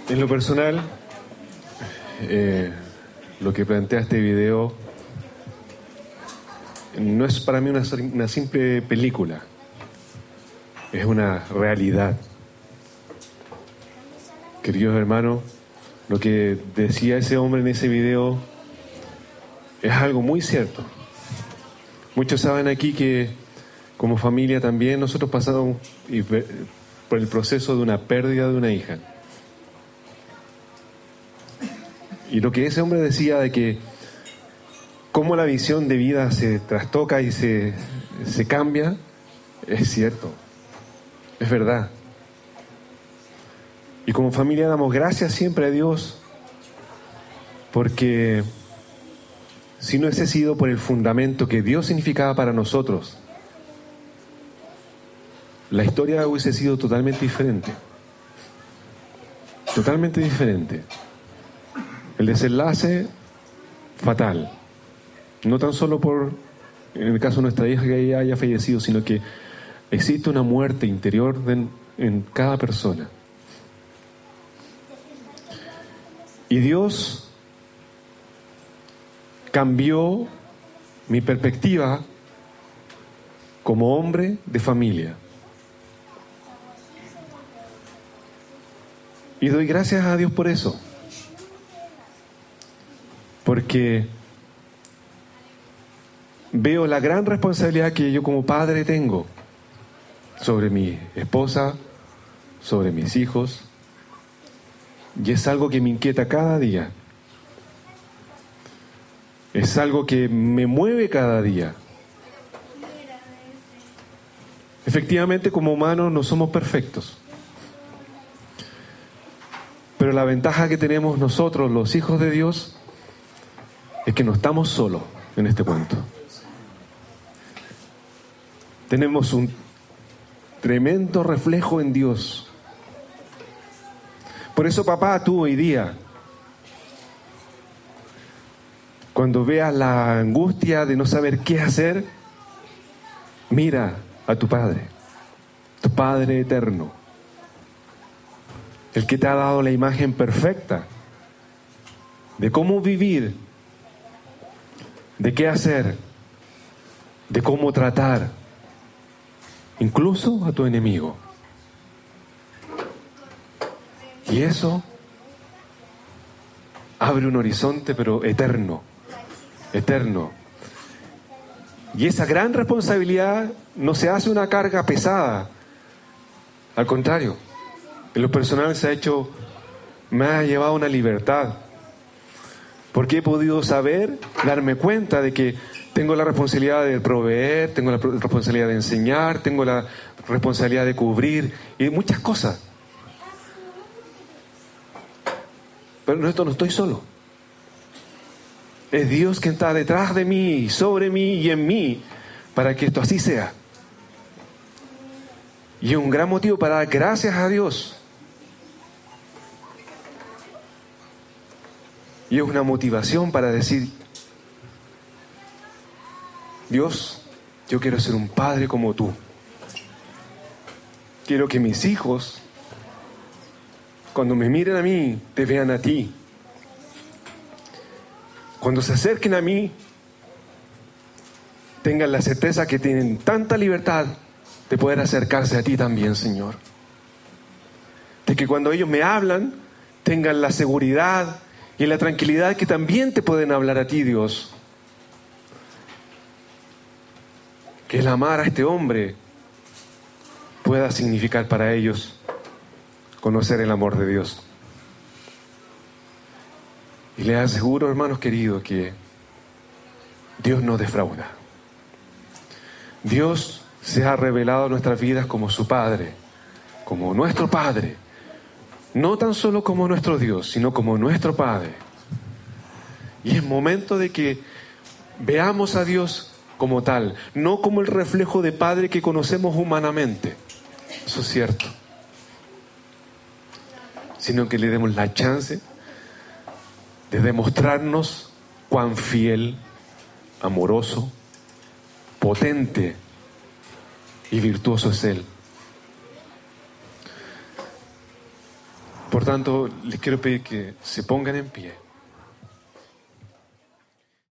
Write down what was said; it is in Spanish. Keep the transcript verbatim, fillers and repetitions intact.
En lo personal, eh, lo que plantea este video no es para mí una, una simple película, es una realidad. Queridos hermanos, lo que decía ese hombre en ese video es algo muy cierto. Muchos saben aquí que como familia también nosotros pasamos por el proceso de una pérdida de una hija. Y lo que ese hombre decía de que cómo la visión de vida se trastoca y se, se cambia, es cierto, es verdad. Y como familia damos gracias siempre a Dios, porque si no hubiese sido por el fundamento que Dios significaba para nosotros, la historia hubiese sido totalmente diferente. Totalmente diferente. El desenlace, fatal. No tan solo por, en el caso de nuestra hija que ella haya fallecido, sino que existe una muerte interior de, en cada persona. Y Dios cambió mi perspectiva como hombre de familia. Y doy gracias a Dios por eso. Porque veo la gran responsabilidad que yo como padre tengo sobre mi esposa, sobre mis hijos, y es algo que me inquieta cada día. Es algo que me mueve cada día. Efectivamente, como humanos no somos perfectos. Pero la ventaja que tenemos nosotros, los hijos de Dios, es que no estamos solos en este cuento. Tenemos un tremendo reflejo en Dios. Por eso, papá, tú hoy día, cuando veas la angustia de no saber qué hacer, mira a tu Padre, tu Padre eterno, el que te ha dado la imagen perfecta de cómo vivir, de qué hacer, de cómo tratar, incluso a tu enemigo. Y eso abre un horizonte, pero eterno, eterno. Y esa gran responsabilidad no se hace una carga pesada. Al contrario, en lo personal se ha hecho, me ha llevado una libertad. Porque he podido saber, darme cuenta de que tengo la responsabilidad de proveer, tengo la responsabilidad de enseñar, tengo la responsabilidad de cubrir y muchas cosas. Pero en esto no estoy solo. Es Dios quien está detrás de mí, sobre mí y en mí, para que esto así sea. Y es un gran motivo para dar gracias a Dios. Y es una motivación para decir, Dios, yo quiero ser un padre como tú. Quiero que mis hijos, cuando me miren a mí, te vean a ti. Cuando se acerquen a mí, tengan la certeza que tienen tanta libertad de poder acercarse a ti también, Señor. De que cuando ellos me hablan, tengan la seguridad y la tranquilidad que también te pueden hablar a ti, Dios. Que el amar a este hombre pueda significar para ellos conocer el amor de Dios. Y les aseguro, hermanos queridos, que Dios no defrauda. Dios se ha revelado a nuestras vidas como su Padre, como nuestro Padre. No tan solo como nuestro Dios, sino como nuestro Padre. Y es momento de que veamos a Dios como tal, no como el reflejo de Padre que conocemos humanamente. Eso es cierto. Sino que le demos la chance de demostrarnos cuán fiel, amoroso, potente y virtuoso es Él. Por Por tanto, les quiero pedir que se pongan en pie.